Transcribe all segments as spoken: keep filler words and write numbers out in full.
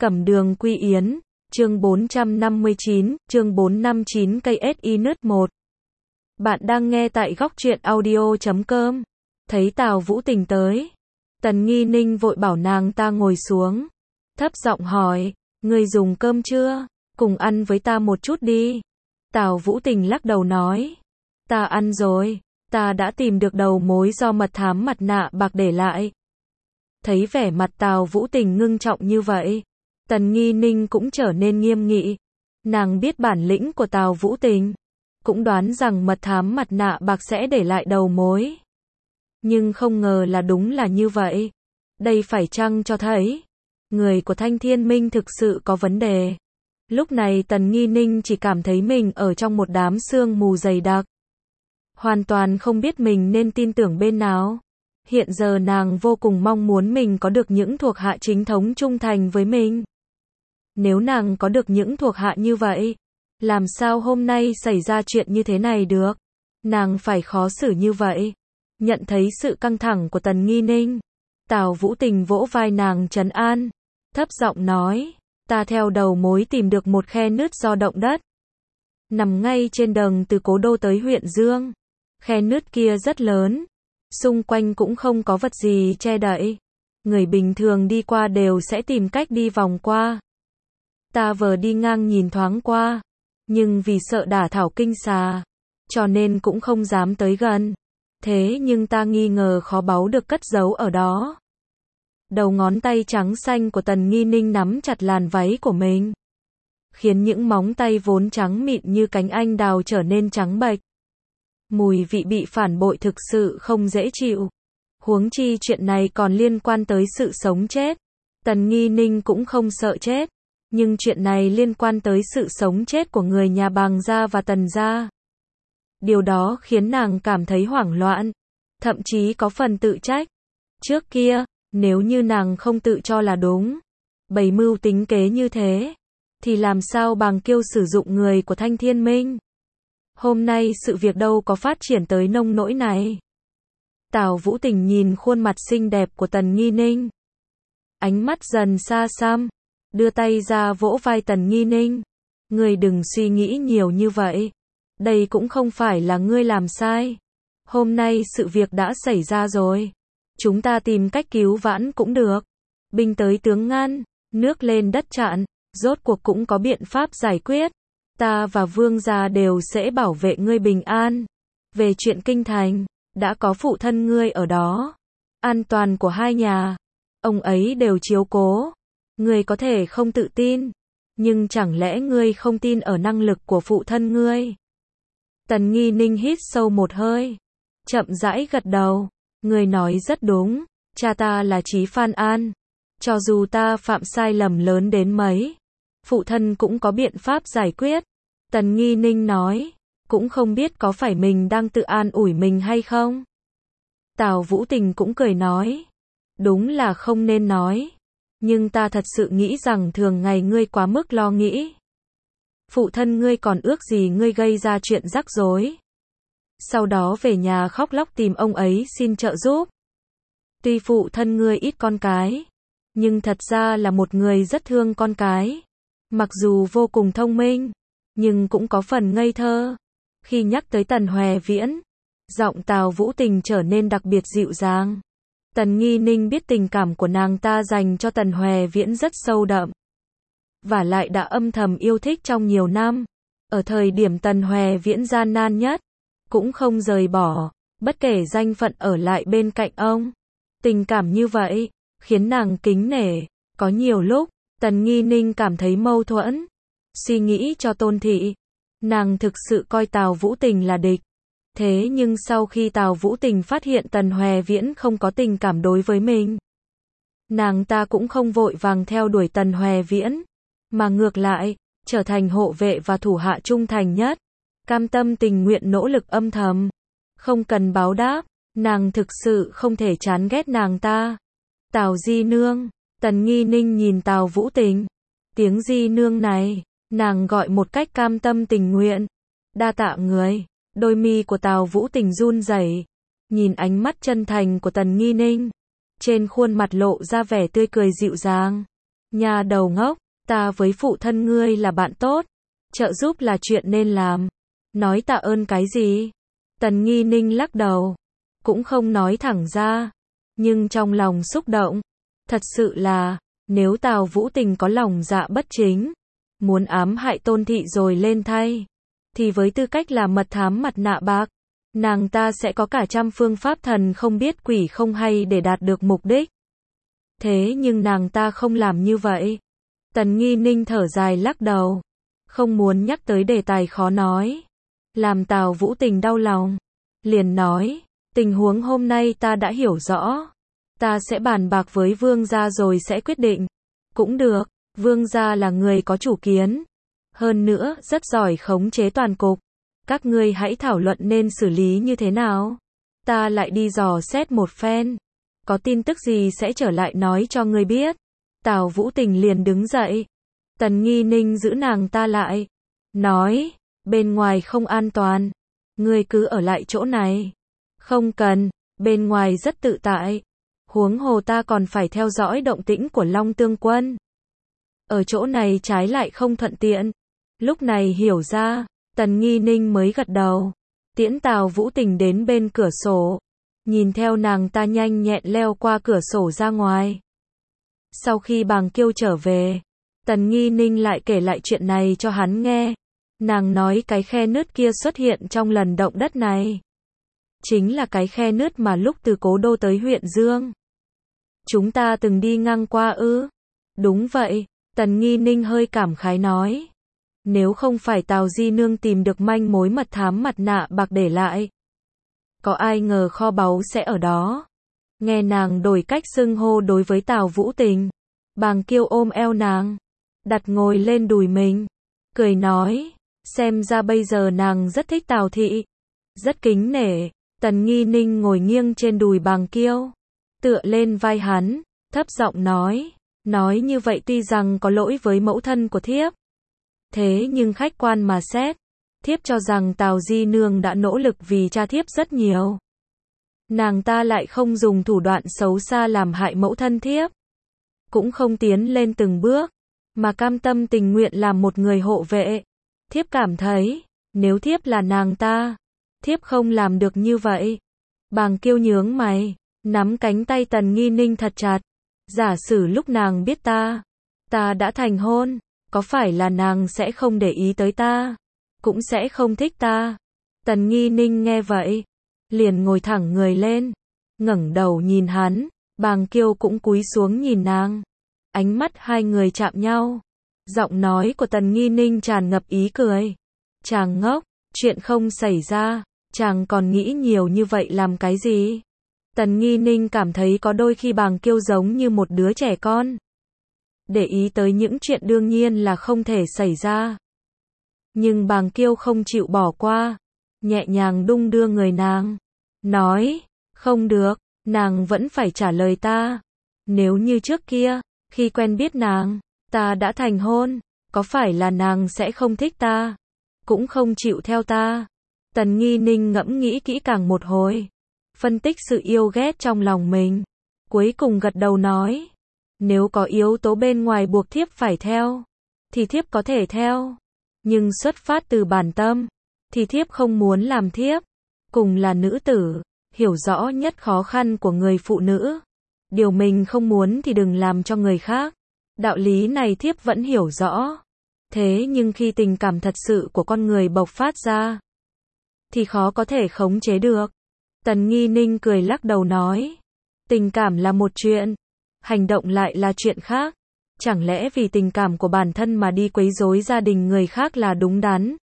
Cẩm đường quy yến, chương bốn trăm năm mươi chín, chương bốn trăm năm mươi chín cây ét i nứt một. Bạn đang nghe tại góc truyện audio chấm com. Thấy Tào Vũ Tình tới, Tần Nghi Ninh vội bảo nàng ta ngồi xuống, thấp giọng hỏi, ngươi dùng cơm chưa? Cùng ăn với ta một chút đi. Tào Vũ Tình lắc đầu nói, ta ăn rồi, ta đã tìm được đầu mối do mật thám mặt nạ bạc để lại. Thấy vẻ mặt Tào Vũ Tình ngưng trọng như vậy, Tần Nghi Ninh cũng trở nên nghiêm nghị. Nàng biết bản lĩnh của Tào Vũ Tình, cũng đoán rằng mật thám mặt nạ bạc sẽ để lại đầu mối. Nhưng không ngờ là đúng là như vậy. Đây phải chăng cho thấy người của Thanh Thiên Minh thực sự có vấn đề. Lúc này Tần Nghi Ninh chỉ cảm thấy mình ở trong một đám sương mù dày đặc, hoàn toàn không biết mình nên tin tưởng bên nào. Hiện giờ nàng vô cùng mong muốn mình có được những thuộc hạ chính thống trung thành với mình. Nếu nàng có được những thuộc hạ như vậy, làm sao hôm nay xảy ra chuyện như thế này được? Nàng phải khó xử như vậy. Nhận thấy sự căng thẳng của Tần Nghi Ninh, Tào Vũ Tình vỗ vai nàng trấn an, thấp giọng nói, ta theo đầu mối tìm được một khe nứt do động đất, nằm ngay trên đường từ Cố Đô tới huyện Dương. Khe nứt kia rất lớn, xung quanh cũng không có vật gì che đậy. Người bình thường đi qua đều sẽ tìm cách đi vòng qua. Ta vừa đi ngang nhìn thoáng qua, nhưng vì sợ đả thảo kinh xà, cho nên cũng không dám tới gần. Thế nhưng ta nghi ngờ kho báu được cất giấu ở đó. Đầu ngón tay trắng xanh của Tần Nghi Ninh nắm chặt làn váy của mình, khiến những móng tay vốn trắng mịn như cánh anh đào trở nên trắng bệch. Mùi vị bị phản bội thực sự không dễ chịu. Huống chi chuyện này còn liên quan tới sự sống chết. Tần Nghi Ninh cũng không sợ chết, nhưng chuyện này liên quan tới sự sống chết của người nhà Bàng gia và Tần gia. Điều đó khiến nàng cảm thấy hoảng loạn, thậm chí có phần tự trách. Trước kia, nếu như nàng không tự cho là đúng, bày mưu tính kế như thế, thì làm sao Bàng Kiêu sử dụng người của Thanh Thiên Minh? Hôm nay sự việc đâu có phát triển tới nông nỗi này. Tào Vũ Tình nhìn khuôn mặt xinh đẹp của Tần Nghi Ninh, ánh mắt dần xa xăm, đưa tay ra vỗ vai Tần Nghi Ninh. Ngươi đừng suy nghĩ nhiều như vậy. Đây cũng không phải là ngươi làm sai. Hôm nay sự việc đã xảy ra rồi. Chúng ta tìm cách cứu vãn cũng được. Binh tới tướng ngăn, nước lên đất chặn, rốt cuộc cũng có biện pháp giải quyết. Ta và Vương gia đều sẽ bảo vệ ngươi bình an. Về chuyện kinh thành, đã có phụ thân ngươi ở đó. An toàn của hai nhà, ông ấy đều chiếu cố. Ngươi có thể không tự tin, nhưng chẳng lẽ ngươi không tin ở năng lực của phụ thân ngươi? Tần Nghi Ninh hít sâu một hơi, chậm rãi gật đầu. Ngươi nói rất đúng, cha ta là Chí Phan An. Cho dù ta phạm sai lầm lớn đến mấy, phụ thân cũng có biện pháp giải quyết. Tần Nghi Ninh nói, cũng không biết có phải mình đang tự an ủi mình hay không? Tào Vũ Tình cũng cười nói, đúng là không nên nói, nhưng ta thật sự nghĩ rằng thường ngày ngươi quá mức lo nghĩ. Phụ thân ngươi còn ước gì ngươi gây ra chuyện rắc rối, sau đó về nhà khóc lóc tìm ông ấy xin trợ giúp. Tuy phụ thân ngươi ít con cái, nhưng thật ra là một người rất thương con cái. Mặc dù vô cùng thông minh, nhưng cũng có phần ngây thơ. Khi nhắc tới Tần Hoè Viễn, giọng Tào Vũ Tình trở nên đặc biệt dịu dàng. Tần Nghi Ninh biết tình cảm của nàng ta dành cho Tần Hoè Viễn rất sâu đậm, và lại đã âm thầm yêu thích trong nhiều năm. Ở thời điểm Tần Hoè Viễn gian nan nhất, cũng không rời bỏ, bất kể danh phận ở lại bên cạnh ông. Tình cảm như vậy, khiến nàng kính nể. Có nhiều lúc, Tần Nghi Ninh cảm thấy mâu thuẫn. Suy nghĩ cho Tôn Thị, nàng thực sự coi Tào Vũ Tình là địch. Thế nhưng sau khi Tào Vũ Tình phát hiện Tần Hoè Viễn không có tình cảm đối với mình, nàng ta cũng không vội vàng theo đuổi Tần Hoè Viễn, mà ngược lại, trở thành hộ vệ và thủ hạ trung thành nhất, cam tâm tình nguyện nỗ lực âm thầm, không cần báo đáp. Nàng thực sự không thể chán ghét nàng ta. Tào Di Nương, Tần Nghi Ninh nhìn Tào Vũ Tình. Tiếng Di Nương này, nàng gọi một cách cam tâm tình nguyện. Đa tạ người. Đôi mi của Tào Vũ Tình run rẩy, nhìn ánh mắt chân thành của Tần Nghi Ninh, trên khuôn mặt lộ ra vẻ tươi cười dịu dàng. Nhà đầu ngốc, ta với phụ thân ngươi là bạn tốt, trợ giúp là chuyện nên làm. Nói tạ ơn cái gì? Tần Nghi Ninh lắc đầu, cũng không nói thẳng ra, nhưng trong lòng xúc động. Thật sự là, nếu Tào Vũ Tình có lòng dạ bất chính, muốn ám hại Tôn Thị rồi lên thay, thì với tư cách là mật thám mặt nạ bạc, nàng ta sẽ có cả trăm phương pháp thần không biết quỷ không hay để đạt được mục đích. Thế nhưng nàng ta không làm như vậy. Tần Nghi Ninh thở dài lắc đầu, không muốn nhắc tới đề tài khó nói, làm Tào Vũ Tình đau lòng. Liền nói, tình huống hôm nay ta đã hiểu rõ, ta sẽ bàn bạc với Vương gia rồi sẽ quyết định. Cũng được, Vương gia là người có chủ kiến, hơn nữa rất giỏi khống chế toàn cục. Các ngươi hãy thảo luận nên xử lý như thế nào. Ta lại đi dò xét một phen, có tin tức gì sẽ trở lại nói cho ngươi biết. Tào Vũ Tình liền đứng dậy. Tần Nghi Ninh giữ nàng ta lại, nói, bên ngoài không an toàn, ngươi cứ ở lại chỗ này. Không cần, bên ngoài rất tự tại, huống hồ ta còn phải theo dõi động tĩnh của Long Tương Quân. Ở chỗ này trái lại không thuận tiện. Lúc này hiểu ra, Tần Nghi Ninh mới gật đầu, tiễn Tào Vũ Tình đến bên cửa sổ, nhìn theo nàng ta nhanh nhẹn leo qua cửa sổ ra ngoài. Sau khi Bàng Kiêu trở về, Tần Nghi Ninh lại kể lại chuyện này cho hắn nghe. Nàng nói cái khe nứt kia xuất hiện trong lần động đất này, chính là cái khe nứt mà lúc từ Cố Đô tới huyện Dương, chúng ta từng đi ngang qua ư? Đúng vậy, Tần Nghi Ninh hơi cảm khái nói. Nếu không phải Tào Di Nương tìm được manh mối mật thám mặt nạ bạc để lại, có ai ngờ kho báu sẽ ở đó. Nghe nàng đổi cách xưng hô đối với Tào Vũ Tình, Bàng Kiêu ôm eo nàng, đặt ngồi lên đùi mình, cười nói, xem ra bây giờ nàng rất thích Tào Thị, rất kính nể. Tần Nghi Ninh ngồi nghiêng trên đùi Bàng Kiêu, tựa lên vai hắn, thấp giọng nói, nói như vậy tuy rằng có lỗi với mẫu thân của thiếp, thế nhưng khách quan mà xét, thiếp cho rằng Tào Di Nương đã nỗ lực vì cha thiếp rất nhiều. Nàng ta lại không dùng thủ đoạn xấu xa làm hại mẫu thân thiếp, cũng không tiến lên từng bước, mà cam tâm tình nguyện làm một người hộ vệ. Thiếp cảm thấy, nếu thiếp là nàng ta, thiếp không làm được như vậy. Bàng Kiêu nhướng mày, nắm cánh tay Tần Nghi Ninh thật chặt. Giả sử lúc nàng biết ta, ta đã thành hôn, có phải là nàng sẽ không để ý tới ta, cũng sẽ không thích ta? Tần Nghi Ninh nghe vậy, liền ngồi thẳng người lên, ngẩng đầu nhìn hắn. Bàng Kiêu cũng cúi xuống nhìn nàng, ánh mắt hai người chạm nhau. Giọng nói của Tần Nghi Ninh tràn ngập ý cười. Chàng ngốc, chuyện không xảy ra, chàng còn nghĩ nhiều như vậy làm cái gì? Tần Nghi Ninh cảm thấy có đôi khi Bàng Kiêu giống như một đứa trẻ con, để ý tới những chuyện đương nhiên là không thể xảy ra. Nhưng Bàng Kiêu không chịu bỏ qua, nhẹ nhàng đung đưa người nàng, nói, không được, nàng vẫn phải trả lời ta. Nếu như trước kia, khi quen biết nàng, ta đã thành hôn, có phải là nàng sẽ không thích ta, cũng không chịu theo ta? Tần Nghi Ninh ngẫm nghĩ kỹ càng một hồi, phân tích sự yêu ghét trong lòng mình, cuối cùng gật đầu nói, nếu có yếu tố bên ngoài buộc thiếp phải theo, thì thiếp có thể theo, nhưng xuất phát từ bản tâm, thì thiếp không muốn làm thiếp. Cùng là nữ tử, hiểu rõ nhất khó khăn của người phụ nữ, điều mình không muốn thì đừng làm cho người khác. Đạo lý này thiếp vẫn hiểu rõ, thế nhưng khi tình cảm thật sự của con người bộc phát ra, thì khó có thể khống chế được. Tần Nghi Ninh cười lắc đầu nói, tình cảm là một chuyện, hành động lại là chuyện khác. Chẳng lẽ vì tình cảm của bản thân mà đi quấy rối gia đình người khác là đúng đắn?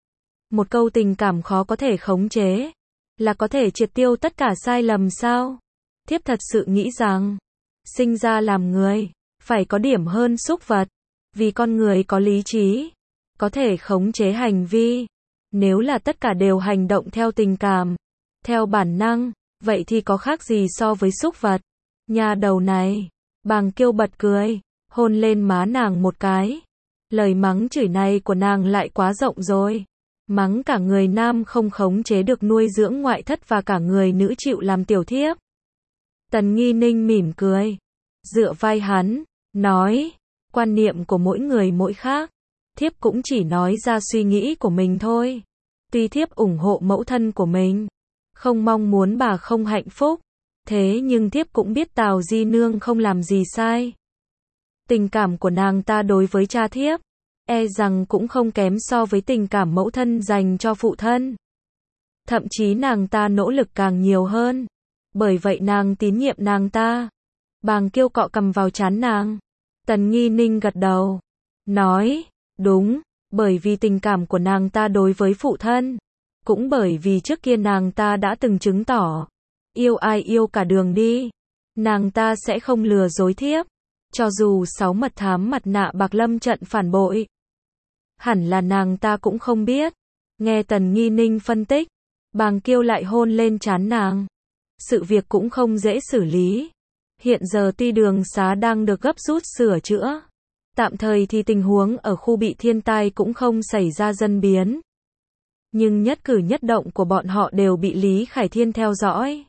Một câu tình cảm khó có thể khống chế, là có thể triệt tiêu tất cả sai lầm sao? Thiếp thật sự nghĩ rằng, sinh ra làm người, phải có điểm hơn súc vật, vì con người có lý trí, có thể khống chế hành vi. Nếu là tất cả đều hành động theo tình cảm, theo bản năng, vậy thì có khác gì so với súc vật? Nhà đầu này, Bàng Kiêu bật cười, hôn lên má nàng một cái. Lời mắng chửi này của nàng lại quá rộng rồi. Mắng cả người nam không khống chế được nuôi dưỡng ngoại thất và cả người nữ chịu làm tiểu thiếp. Tần Nghi Ninh mỉm cười, dựa vai hắn, nói, Quan niệm của mỗi người mỗi khác. Thiếp cũng chỉ nói ra suy nghĩ của mình thôi. Tuy thiếp ủng hộ mẫu thân của mình, không mong muốn bà không hạnh phúc, thế nhưng thiếp cũng biết Tào Di Nương không làm gì sai. Tình cảm của nàng ta đối với cha thiếp, e rằng cũng không kém so với tình cảm mẫu thân dành cho phụ thân. Thậm chí nàng ta nỗ lực càng nhiều hơn. Bởi vậy nàng tín nhiệm nàng ta. Bàng Kiêu cọ cằm vào trán nàng. Tần Nghi Ninh gật đầu, nói, đúng, bởi vì tình cảm của nàng ta đối với phụ thân, cũng bởi vì trước kia nàng ta đã từng chứng tỏ, yêu ai yêu cả đường đi, nàng ta sẽ không lừa dối thiếp, cho dù sáu mật thám mặt nạ bạc lâm trận phản bội. Hẳn là nàng ta cũng không biết. Nghe Tần Nghi Ninh phân tích, Bàng Kiêu lại hôn lên trán nàng. Sự việc cũng không dễ xử lý. Hiện giờ tuy đường xá đang được gấp rút sửa chữa, tạm thời thì tình huống ở khu bị thiên tai cũng không xảy ra dân biến. Nhưng nhất cử nhất động của bọn họ đều bị Lý Khải Thiên theo dõi.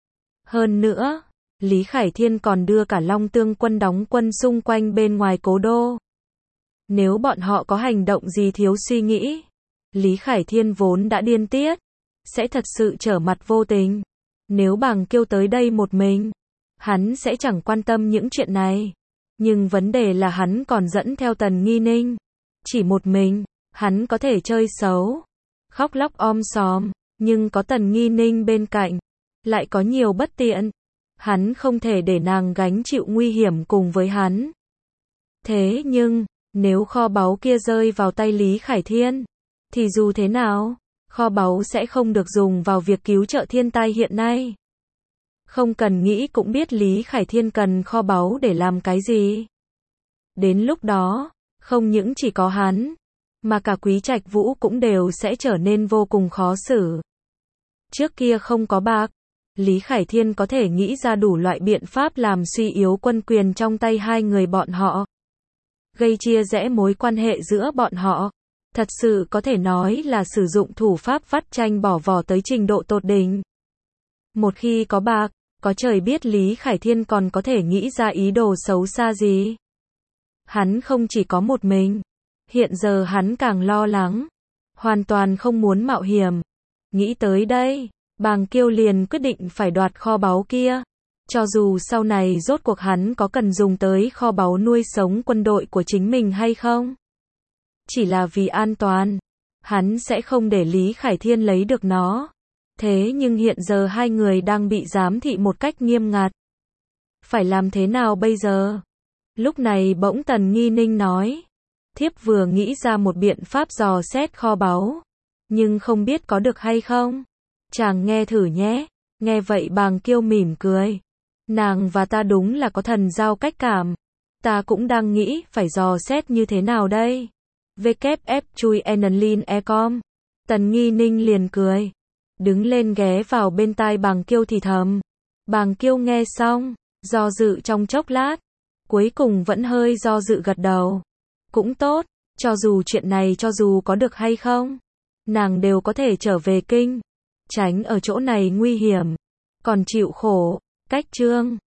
Hơn nữa, Lý Khải Thiên còn đưa cả Long Tương quân đóng quân xung quanh bên ngoài cố đô. Nếu bọn họ có hành động gì thiếu suy nghĩ, Lý Khải Thiên vốn đã điên tiết, sẽ thật sự trở mặt vô tình. Nếu Bàng Kiêu tới đây một mình, hắn sẽ chẳng quan tâm những chuyện này. Nhưng vấn đề là hắn còn dẫn theo Tần Nghi Ninh. Chỉ một mình, hắn có thể chơi xấu, khóc lóc om sòm, nhưng có Tần Nghi Ninh bên cạnh, lại có nhiều bất tiện. Hắn không thể để nàng gánh chịu nguy hiểm cùng với hắn. Thế nhưng, nếu kho báu kia rơi vào tay Lý Khải Thiên, thì dù thế nào, kho báu sẽ không được dùng vào việc cứu trợ thiên tai hiện nay. Không cần nghĩ cũng biết Lý Khải Thiên cần kho báu để làm cái gì. Đến lúc đó, không những chỉ có hắn, mà cả Quý Trạch Vũ cũng đều sẽ trở nên vô cùng khó xử. Trước kia không có bạc, Lý Khải Thiên có thể nghĩ ra đủ loại biện pháp làm suy yếu quân quyền trong tay hai người bọn họ, gây chia rẽ mối quan hệ giữa bọn họ. Thật sự có thể nói là sử dụng thủ pháp vắt chanh bỏ vỏ tới trình độ tột đỉnh. Một khi có bạc, có trời biết Lý Khải Thiên còn có thể nghĩ ra ý đồ xấu xa gì. Hắn không chỉ có một mình, hiện giờ hắn càng lo lắng, hoàn toàn không muốn mạo hiểm. Nghĩ tới đây, Bàng Kiêu liền quyết định phải đoạt kho báu kia. Cho dù sau này rốt cuộc hắn có cần dùng tới kho báu nuôi sống quân đội của chính mình hay không. Chỉ là vì an toàn, hắn sẽ không để Lý Khải Thiên lấy được nó. Thế nhưng hiện giờ hai người đang bị giám thị một cách nghiêm ngặt. Phải làm thế nào bây giờ? Lúc này bỗng Tần Nghi Ninh nói. Thiếp vừa nghĩ ra một biện pháp dò xét kho báu, nhưng không biết có được hay không. Chàng nghe thử nhé. Nghe vậy Bàng Kiêu mỉm cười. Nàng và ta đúng là có thần giao cách cảm. Ta cũng đang nghĩ phải dò xét như thế nào đây. vê kép ép chui enlin e com. Tần Nghi Ninh liền cười. Đứng lên ghé vào bên tai Bàng Kiêu thì thầm. Bàng Kiêu nghe xong, do dự trong chốc lát. Cuối cùng vẫn hơi do dự gật đầu. Cũng tốt, cho dù chuyện này cho dù có được hay không, nàng đều có thể trở về kinh. Tránh ở chỗ này nguy hiểm, còn chịu khổ. Cách chương